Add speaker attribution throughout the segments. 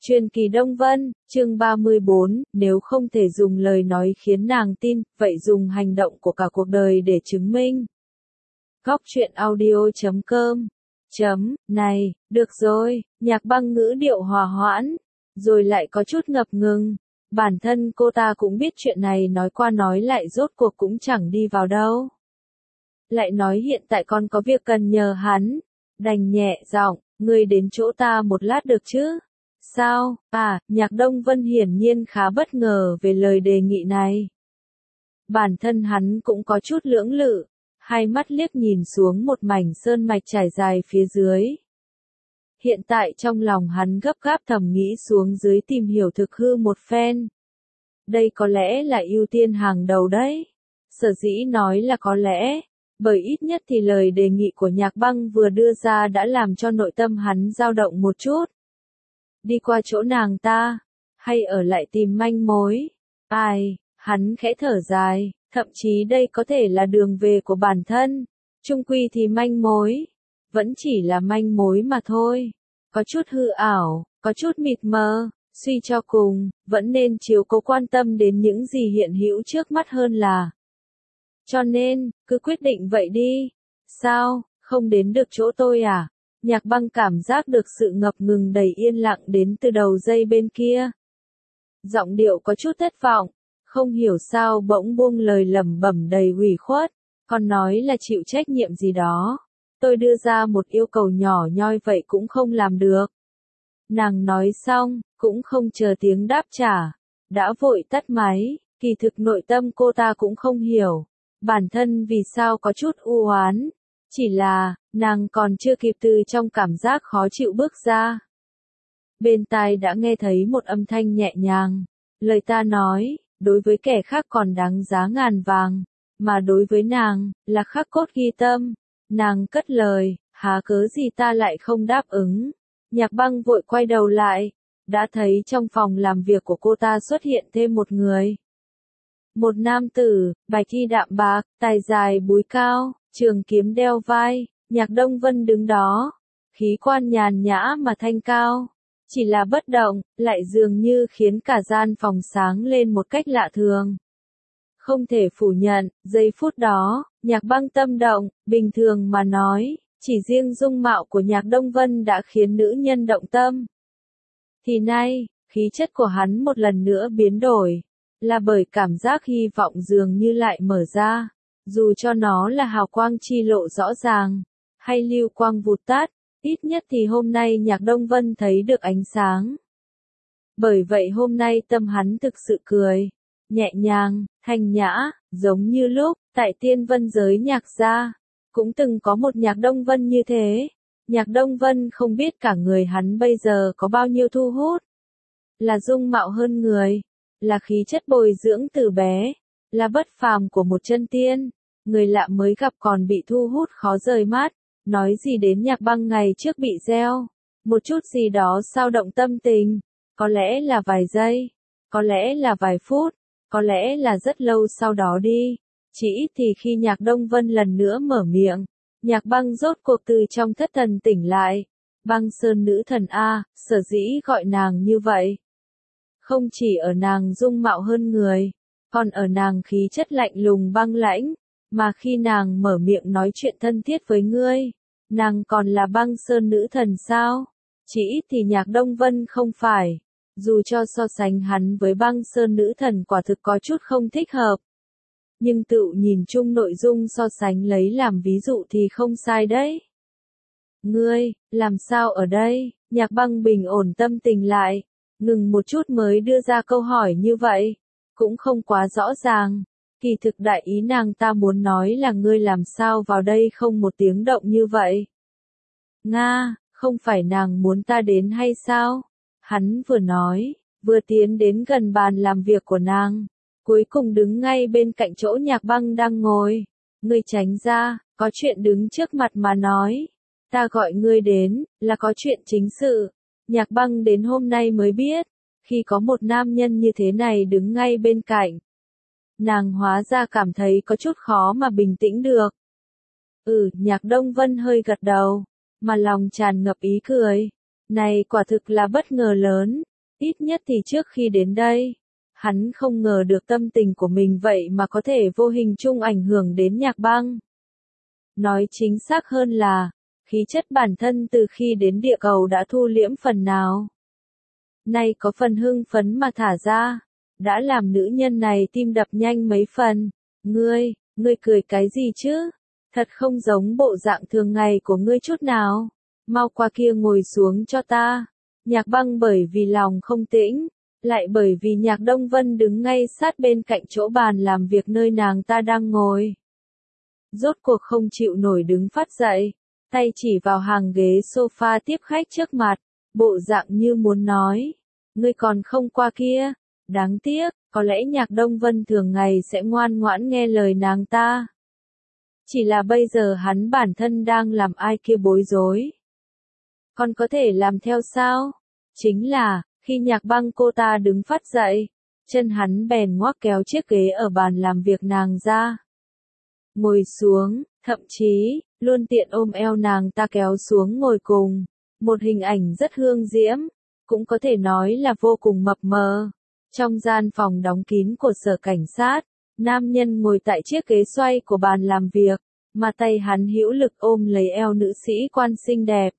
Speaker 1: Truyền kỳ Đông Vân, chương 34, nếu không thể dùng lời nói khiến nàng tin, vậy dùng hành động của cả cuộc đời để chứng minh. Góc truyện audio.com Này, được rồi, Nhạc Băng ngữ điệu hòa hoãn, rồi lại có chút ngập ngừng. Bản thân cô ta cũng biết chuyện này nói qua nói lại rốt cuộc cũng chẳng đi vào đâu. Lại nói hiện tại con có việc cần nhờ hắn, đành nhẹ giọng, ngươi đến chỗ ta một lát được chứ? Sao? Nhạc Đông Vân hiển nhiên khá bất ngờ về lời đề nghị này. Bản thân hắn cũng có chút lưỡng lự, hai mắt liếc nhìn xuống một mảnh sơn mạch trải dài phía dưới. Hiện tại trong lòng hắn gấp gáp thầm nghĩ xuống dưới tìm hiểu thực hư một phen. Đây có lẽ là ưu tiên hàng đầu đấy. Sở dĩ nói là có lẽ, bởi ít nhất thì lời đề nghị của Nhạc Băng vừa đưa ra đã làm cho nội tâm hắn dao động một chút. Đi qua chỗ nàng ta, hay ở lại tìm manh mối? Hắn khẽ thở dài, thậm chí đây có thể là đường về của bản thân. Chung quy thì manh mối, vẫn chỉ là manh mối mà thôi. Có chút hư ảo, có chút mịt mờ, suy cho cùng, vẫn nên chiếu cố quan tâm đến những gì hiện hữu trước mắt hơn là. Cho nên, cứ quyết định vậy đi. Sao, không đến được chỗ tôi à? Nhạc Băng cảm giác được sự ngập ngừng đầy yên lặng đến từ đầu dây bên kia. Giọng điệu có chút thất vọng, không hiểu sao bỗng buông lời lẩm bẩm đầy ủy khuất, còn nói là chịu trách nhiệm gì đó. Tôi đưa ra một yêu cầu nhỏ nhoi vậy cũng không làm được. Nàng nói xong, cũng không chờ tiếng đáp trả, đã vội tắt máy, kỳ thực nội tâm cô ta cũng không hiểu, bản thân vì sao có chút u oán. Chỉ là, nàng còn chưa kịp từ trong cảm giác khó chịu bước ra. Bên tai đã nghe thấy một âm thanh nhẹ nhàng. Lời ta nói, đối với kẻ khác còn đáng giá ngàn vàng, mà đối với nàng, là khắc cốt ghi tâm. Nàng cất lời, há cớ gì ta lại không đáp ứng. Nhạc Băng vội quay đầu lại, đã thấy trong phòng làm việc của cô ta xuất hiện thêm một người. Một nam tử, bạch y đạm bạc, tài dài búi cao, trường kiếm đeo vai. Nhạc Đông Vân đứng đó, khí quan nhàn nhã mà thanh cao, chỉ là bất động, lại dường như khiến cả gian phòng sáng lên một cách lạ thường. Không thể phủ nhận, giây phút đó, Nhạc Băng tâm động, bình thường mà nói, chỉ riêng dung mạo của Nhạc Đông Vân đã khiến nữ nhân động tâm. Thì nay, khí chất của hắn một lần nữa biến đổi, là bởi cảm giác hy vọng dường như lại mở ra, dù cho nó là hào quang chi lộ rõ ràng, hay lưu quang vụt tắt, ít nhất thì hôm nay Nhạc Đông Vân thấy được ánh sáng. Bởi vậy hôm nay tâm hắn thực sự cười, nhẹ nhàng, thanh nhã, giống như lúc, tại Tiên Vân giới Nhạc gia, cũng từng có một Nhạc Đông Vân như thế. Nhạc Đông Vân không biết cả người hắn bây giờ có bao nhiêu thu hút. Là dung mạo hơn người, là khí chất bồi dưỡng từ bé, là bất phàm của một chân tiên, người lạ mới gặp còn bị thu hút khó rời mắt. Nói gì đến Nhạc Băng ngày trước bị gieo, một chút gì đó xao động tâm tình, có lẽ là vài giây, có lẽ là vài phút, có lẽ là rất lâu sau đó đi. Chỉ ít thì khi Nhạc Đông Vân lần nữa mở miệng, Nhạc Băng rốt cuộc từ trong thất thần tỉnh lại. Băng Sơn nữ thần A, sở dĩ gọi nàng như vậy. Không chỉ ở nàng dung mạo hơn người, còn ở nàng khí chất lạnh lùng băng lãnh. Mà khi nàng mở miệng nói chuyện thân thiết với ngươi, nàng còn là Băng Sơn nữ thần sao? Chỉ ít thì Nhạc Đông Vân không phải. Dù cho so sánh hắn với Băng Sơn nữ thần quả thực có chút không thích hợp. Nhưng tự nhìn chung nội dung so sánh lấy làm ví dụ thì không sai đấy. Ngươi, làm sao ở đây? Nhạc Băng bình ổn tâm tình lại, ngừng một chút mới đưa ra câu hỏi như vậy. Cũng không quá rõ ràng. Kỳ thực đại ý nàng ta muốn nói là ngươi làm sao vào đây không một tiếng động như vậy. Nga, không phải nàng muốn ta đến hay sao? Hắn vừa nói, vừa tiến đến gần bàn làm việc của nàng, cuối cùng đứng ngay bên cạnh chỗ Nhạc Băng đang ngồi. Ngươi tránh ra, có chuyện đứng trước mặt mà nói. Ta gọi ngươi đến, là có chuyện chính sự. Nhạc Băng đến hôm nay mới biết, khi có một nam nhân như thế này đứng ngay bên cạnh. Nàng hóa ra cảm thấy có chút khó mà bình tĩnh được. Nhạc Đông Vân hơi gật đầu, mà lòng tràn ngập ý cười. Này quả thực là bất ngờ lớn, Ít nhất thì trước khi đến đây, hắn không ngờ được tâm tình của mình vậy mà có thể vô hình chung ảnh hưởng đến Nhạc Băng. Nói chính xác hơn là, khí chất bản thân từ khi đến địa cầu đã thu liễm phần nào. Nay có phần hưng phấn mà thả ra, đã làm nữ nhân này tim đập nhanh mấy phần. Ngươi cười cái gì chứ? Thật không giống bộ dạng thường ngày của ngươi chút nào. Mau qua kia ngồi xuống cho ta. Nhạc Băng bởi vì lòng không tĩnh, lại bởi vì Nhạc Đông Vân đứng ngay sát bên cạnh chỗ bàn làm việc nơi nàng ta đang ngồi. Rốt cuộc không chịu nổi đứng phát dậy, tay chỉ vào hàng ghế sofa tiếp khách trước mặt, bộ dạng như muốn nói, ngươi còn không qua kia. Đáng tiếc, có lẽ Nhạc Đông Vân thường ngày sẽ ngoan ngoãn nghe lời nàng ta. Chỉ là bây giờ hắn bản thân đang làm ai kia bối rối. Còn có thể làm theo sao? Chính là, khi Nhạc Băng cô ta đứng phát dậy, chân hắn bèn ngoắc kéo chiếc ghế ở bàn làm việc nàng ra. Ngồi xuống, thậm chí, luôn tiện ôm eo nàng ta kéo xuống ngồi cùng. Một hình ảnh rất hương diễm, cũng có thể nói là vô cùng mập mờ. Trong gian phòng đóng kín của sở cảnh sát, nam nhân ngồi tại chiếc ghế xoay của bàn làm việc, mà tay hắn hữu lực ôm lấy eo nữ sĩ quan xinh đẹp.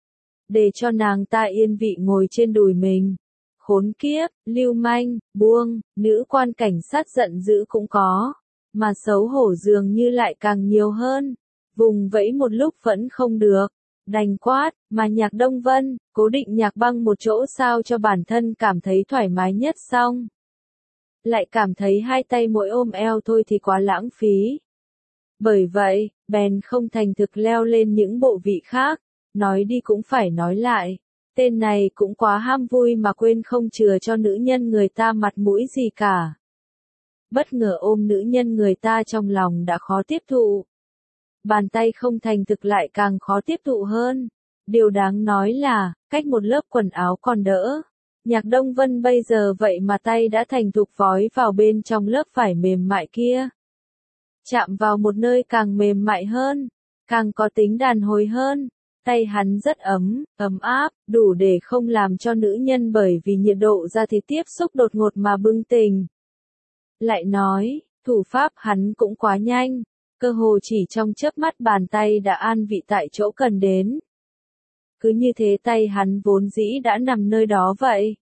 Speaker 1: Để cho nàng ta yên vị ngồi trên đùi mình. Khốn kiếp, lưu manh, buông, nữ quan cảnh sát giận dữ cũng có, mà xấu hổ dường như lại càng nhiều hơn. Vùng vẫy một lúc vẫn không được, đành quát, mà Nhạc Đông Vân, cố định Nhạc Băng một chỗ sao cho bản thân cảm thấy thoải mái nhất xong. Lại cảm thấy hai tay mỗi ôm eo thôi thì quá lãng phí. Bởi vậy, bèn không thành thực leo lên những bộ vị khác, nói đi cũng phải nói lại. Tên này cũng quá ham vui mà quên không chừa cho nữ nhân người ta mặt mũi gì cả. Bất ngờ ôm nữ nhân người ta trong lòng đã khó tiếp thụ. Bàn tay không thành thực lại càng khó tiếp thụ hơn. Điều đáng nói là, cách một lớp quần áo còn đỡ. Nhạc Đông Vân bây giờ vậy mà tay đã thành thục vói vào bên trong lớp vải mềm mại kia. Chạm vào một nơi càng mềm mại hơn, càng có tính đàn hồi hơn. Tay hắn rất ấm áp, đủ để không làm cho nữ nhân bởi vì nhiệt độ da thịt tiếp xúc đột ngột mà bừng tỉnh. Lại nói, thủ pháp hắn cũng quá nhanh, cơ hồ chỉ trong chớp mắt bàn tay đã an vị tại chỗ cần đến. Cứ như thế tay hắn vốn dĩ đã nằm nơi đó vậy.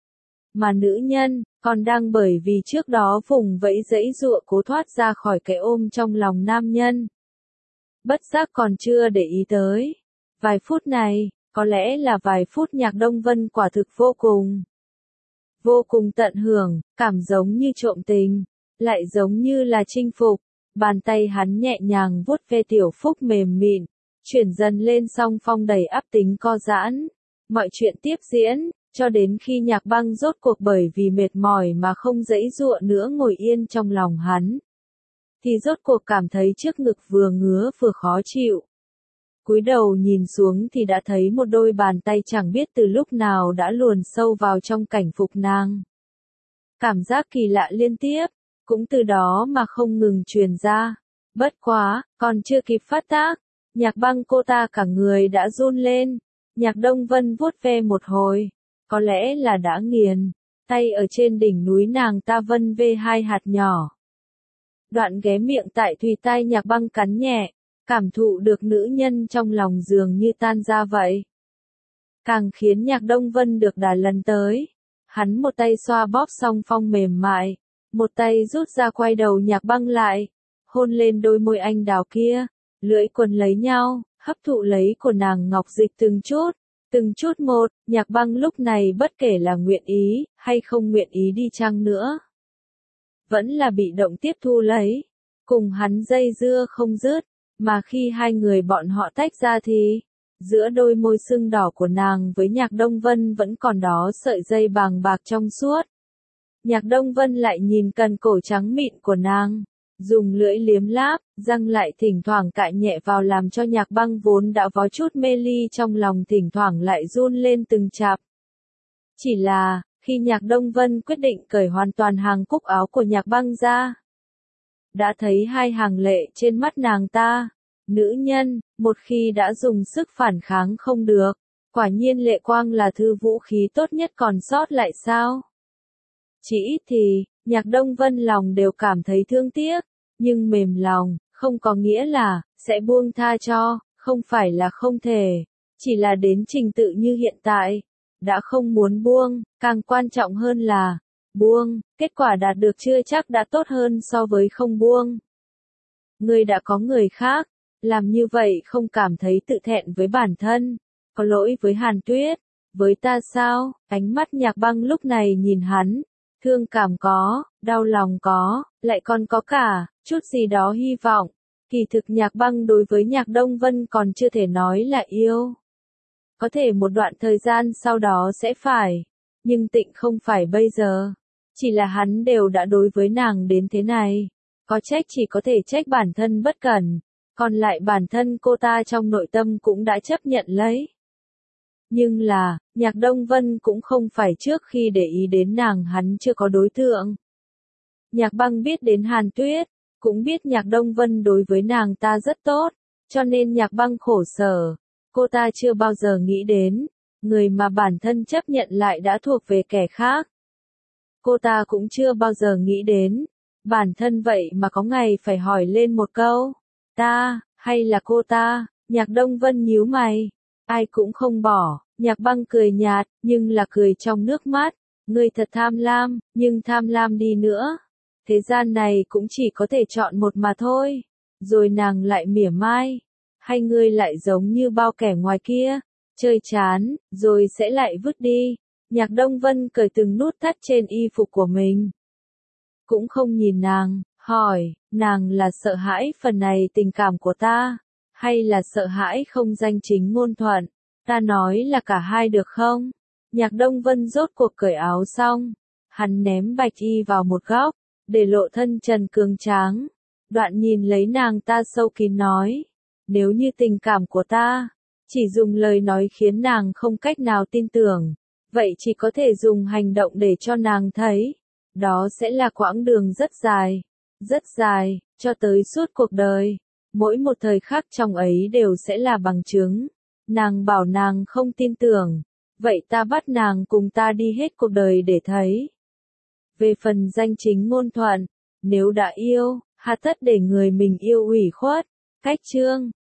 Speaker 1: Mà nữ nhân, còn đang bởi vì trước đó vùng vẫy giãy giụa cố thoát ra khỏi cái ôm trong lòng nam nhân. Bất giác còn chưa để ý tới. Vài phút này, có lẽ là vài phút Nhạc Đông Vân quả thực vô cùng tận hưởng, cảm giống như trộm tình, lại giống như là chinh phục. Bàn tay hắn nhẹ nhàng vuốt ve tiểu phúc mềm mịn, chuyển dần lên song phong đầy áp tính co giãn. Mọi chuyện tiếp diễn, cho đến khi Nhạc Băng rốt cuộc bởi vì mệt mỏi mà không giãy giụa nữa ngồi yên trong lòng hắn. Thì rốt cuộc cảm thấy trước ngực vừa ngứa vừa khó chịu. Cúi đầu nhìn xuống thì đã thấy một đôi bàn tay chẳng biết từ lúc nào đã luồn sâu vào trong cảnh phục nàng. Cảm giác kỳ lạ liên tiếp, cũng từ đó mà không ngừng truyền ra. Bất quá, còn chưa kịp phát tác, Nhạc Băng cô ta cả người đã run lên. Nhạc Đông Vân vuốt ve một hồi, có lẽ là đã nghiền, tay ở trên đỉnh núi nàng ta vân vê hai hạt nhỏ. Đoạn ghé miệng tại thùy tai Nhạc Băng cắn nhẹ, cảm thụ được nữ nhân trong lòng dường như tan ra vậy. Càng khiến Nhạc Đông Vân được đà lần tới. Hắn một tay xoa bóp song phong mềm mại, một tay rút ra quay đầu Nhạc Băng lại, hôn lên đôi môi anh đào kia, lưỡi quần lấy nhau, hấp thụ lấy của nàng ngọc dịch từng chút một. Nhạc Băng lúc này bất kể là nguyện ý, hay không nguyện ý đi chăng nữa, vẫn là bị động tiếp thu lấy, cùng hắn dây dưa không dứt. Mà khi hai người bọn họ tách ra thì, giữa đôi môi sưng đỏ của nàng với Nhạc Đông Vân vẫn còn đó sợi dây bàng bạc trong suốt. Nhạc Đông Vân lại nhìn cần cổ trắng mịn của nàng, dùng lưỡi liếm láp, răng lại thỉnh thoảng cạy nhẹ vào làm cho Nhạc Băng vốn đã có chút mê ly trong lòng thỉnh thoảng lại run lên từng chạp. Chỉ là, khi Nhạc Đông Vân quyết định cởi hoàn toàn hàng cúc áo của Nhạc Băng ra, đã thấy hai hàng lệ trên mắt nàng ta. Nữ nhân, một khi đã dùng sức phản kháng không được, Quả nhiên lệ quang là thứ vũ khí tốt nhất còn sót lại sao? Chỉ ít thì, Nhạc Đông Vân lòng đều cảm thấy thương tiếc, nhưng mềm lòng, không có nghĩa là, sẽ buông tha cho, không phải là không thể, chỉ là đến trình tự như hiện tại, đã không muốn buông, càng quan trọng hơn là, buông, kết quả đạt được chưa chắc đã tốt hơn so với không buông. Ngươi đã có người khác, làm như vậy không cảm thấy tự thẹn với bản thân, có lỗi với Hàn Tuyết, với ta sao? Ánh mắt Nhạc Băng lúc này nhìn hắn, thương cảm có, đau lòng có, lại còn có cả, chút gì đó hy vọng. Kỳ thực Nhạc Băng đối với Nhạc Đông Vân còn chưa thể nói là yêu. Có thể một đoạn thời gian sau đó sẽ phải, nhưng Tịnh không phải bây giờ. Chỉ là hắn đều đã đối với nàng đến thế này. Có trách chỉ có thể trách bản thân bất cẩn, còn lại bản thân cô ta trong nội tâm cũng đã chấp nhận lấy. Nhưng là, Nhạc Đông Vân cũng không phải trước khi để ý đến nàng hắn chưa có đối tượng. Nhạc Băng biết đến Hàn Tuyết, cũng biết Nhạc Đông Vân đối với nàng ta rất tốt, cho nên Nhạc Băng khổ sở. Cô ta chưa bao giờ nghĩ đến, người mà bản thân chấp nhận lại đã thuộc về kẻ khác. Cô ta cũng chưa bao giờ nghĩ đến, bản thân vậy mà có ngày phải hỏi lên một câu, ta, hay là cô ta? Nhạc Đông Vân nhíu mày, ai cũng không bỏ. Nhạc Băng cười nhạt, nhưng là cười trong nước mắt, ngươi thật tham lam, nhưng tham lam đi nữa, thế gian này cũng chỉ có thể chọn một mà thôi. Rồi nàng lại mỉa mai, hay ngươi lại giống như bao kẻ ngoài kia, chơi chán, rồi sẽ lại vứt đi. Nhạc Đông Vân cởi từng nút thắt trên y phục của mình, cũng không nhìn nàng, hỏi, nàng là sợ hãi phần này tình cảm của ta, hay là sợ hãi không danh chính ngôn thuận? Ta nói là cả hai được không? Nhạc Đông Vân rốt cuộc cởi áo xong, hắn ném bạch y vào một góc, để lộ thân trần cường tráng. Đoạn nhìn lấy nàng ta sâu kín nói, nếu như tình cảm của ta, chỉ dùng lời nói khiến nàng không cách nào tin tưởng, vậy chỉ có thể dùng hành động để cho nàng thấy. Đó sẽ là quãng đường rất dài, cho tới suốt cuộc đời. Mỗi một thời khắc trong ấy đều sẽ là bằng chứng. Nàng bảo nàng không tin tưởng, vậy ta bắt nàng cùng ta đi hết cuộc đời để thấy. Về phần danh chính ngôn thuận, nếu đã yêu, hà tất để người mình yêu ủy khuất. Cách chương